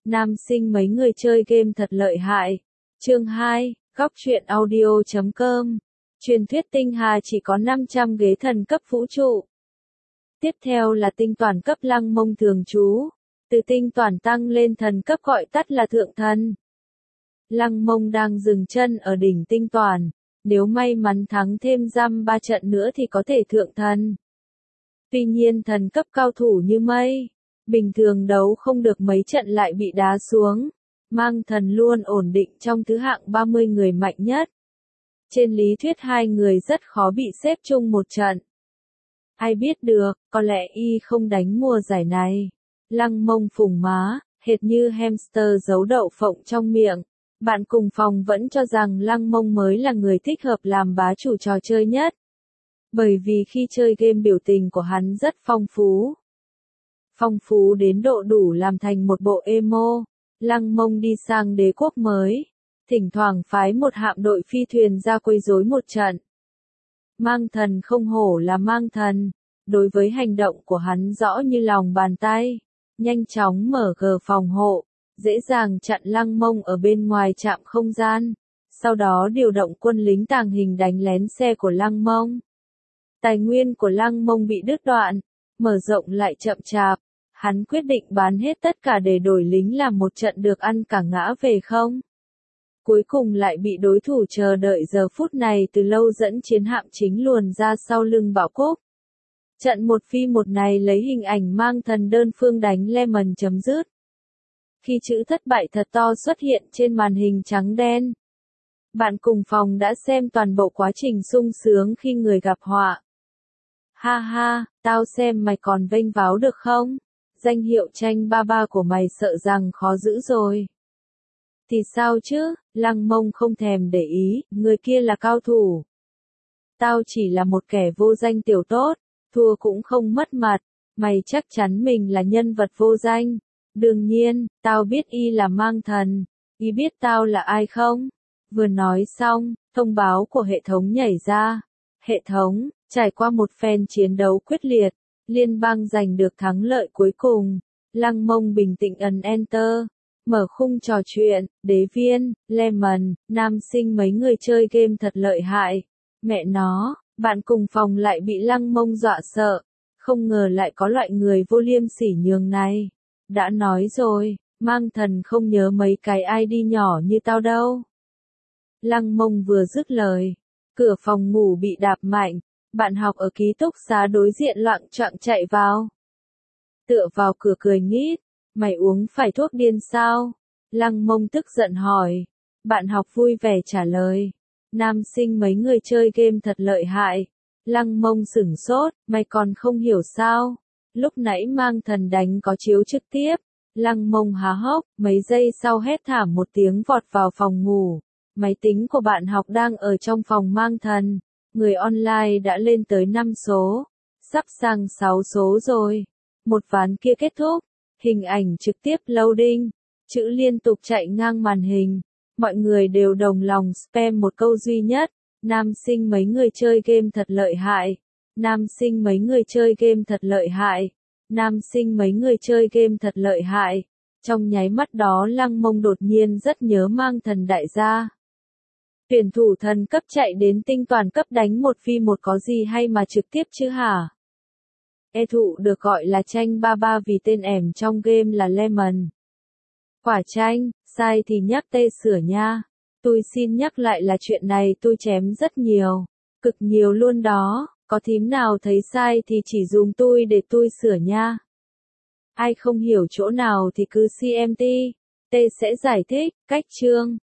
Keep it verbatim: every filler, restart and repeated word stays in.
Nam sinh mấy người chơi game thật lợi hại. Chương hai, góc truyện audio chấm com. Truyền thuyết tinh hà chỉ có năm trăm ghế thần cấp vũ trụ. Tiếp theo là tinh toàn cấp Lăng Mông thường trú. Từ tinh toàn tăng lên thần cấp gọi tắt là thượng thần. Lăng Mông đang dừng chân ở đỉnh tinh toàn. Nếu may mắn thắng thêm dăm ba trận nữa thì có thể thượng thần. Tuy nhiên thần cấp cao thủ như mây. Bình thường đấu không được mấy trận lại bị đá xuống. Mang thần luôn ổn định trong thứ hạng ba mươi người mạnh nhất. Trên lý thuyết hai người rất khó bị xếp chung một trận. Ai biết được, có lẽ y không đánh mùa giải này. Lăng Mông phủng má, hệt như hamster giấu đậu phộng trong miệng. Bạn cùng phòng vẫn cho rằng Lăng Mông mới là người thích hợp làm bá chủ trò chơi nhất. Bởi vì khi chơi game biểu tình của hắn rất phong phú. Phong phú đến độ đủ làm thành một bộ emo. Lăng Mông đi sang đế quốc mới. Thỉnh thoảng phái một hạm đội phi thuyền ra quấy rối một trận. Mang thần không hổ là mang thần. Đối với hành động của hắn rõ như lòng bàn tay. Nhanh chóng mở gờ phòng hộ. Dễ dàng chặn Lăng Mông ở bên ngoài trạm không gian. Sau đó điều động quân lính tàng hình đánh lén xe của Lăng Mông. Tài nguyên của Lăng Mông bị đứt đoạn. Mở rộng lại chậm chạp. Hắn quyết định bán hết tất cả để đổi lính làm một trận được ăn cả ngã về không. Cuối cùng lại bị đối thủ chờ đợi giờ phút này từ lâu dẫn chiến hạm chính luồn ra sau lưng Bảo Cúc. Trận một phi một này lấy hình ảnh mang thần đơn phương đánh Lemon chấm dứt. Khi chữ thất bại thật to xuất hiện trên màn hình trắng đen. Bạn cùng phòng đã xem toàn bộ quá trình sung sướng khi người gặp họa. Ha ha, tao xem mày còn vênh váo được không? Danh hiệu tranh ba ba của mày sợ rằng khó giữ rồi. Thì sao chứ, Lăng Mông không thèm để ý, người kia là cao thủ. Tao chỉ là một kẻ vô danh tiểu tốt, thua cũng không mất mặt, mày chắc chắn mình là nhân vật vô danh. Đương nhiên, tao biết y là mang thần, y biết tao là ai không? Vừa nói xong, thông báo của hệ thống nhảy ra. Hệ thống, trải qua một phen chiến đấu quyết liệt, liên bang giành được thắng lợi cuối cùng. Lăng Mông bình tĩnh ấn Enter. Mở khung trò chuyện, đế viên, Lemon, nam sinh mấy người chơi game thật lợi hại. Mẹ nó, bạn cùng phòng lại bị Lăng Mông dọa sợ. Không ngờ lại có loại người vô liêm sỉ nhường này. Đã nói rồi, mang thần không nhớ mấy cái i đê nhỏ như tao đâu. Lăng Mông vừa dứt lời. Cửa phòng ngủ bị đạp mạnh. Bạn học ở ký túc xá đối diện loạng choạng chạy vào. Tựa vào cửa cười nghít. Mày uống phải thuốc điên sao? Lăng Mông tức giận hỏi. Bạn học vui vẻ trả lời. Nam sinh mấy người chơi game thật lợi hại. Lăng Mông sửng sốt, mày còn không hiểu sao? Lúc nãy mang thần đánh có chiếu trực tiếp. Lăng Mông há hốc, mấy giây sau hét thảm một tiếng vọt vào phòng ngủ. Máy tính của bạn học đang ở trong phòng mang thần. Người online đã lên tới năm số. Sắp sang sáu số rồi. Một ván kia kết thúc. Hình ảnh trực tiếp loading. Chữ liên tục chạy ngang màn hình. Mọi người đều đồng lòng spam một câu duy nhất. Nam sinh mấy người chơi game thật lợi hại. Nam sinh mấy người chơi game thật lợi hại. Nam sinh mấy người chơi game thật lợi hại. Trong nháy mắt đó Lăng Mông đột nhiên rất nhớ mang thần đại gia. Tuyển thủ thần cấp chạy đến tinh toàn cấp đánh một phi một có gì hay mà trực tiếp chứ hả? E thụ được gọi là tranh ba ba vì tên ẻm trong game là Lemon. Quả tranh, sai thì nhắc tê sửa nha. Tôi xin nhắc lại là chuyện này tôi chém rất nhiều. Cực nhiều luôn đó, có thím nào thấy sai thì chỉ dùng tôi để tôi sửa nha. Ai không hiểu chỗ nào thì cứ xê em tê. T sẽ giải thích, cách chương.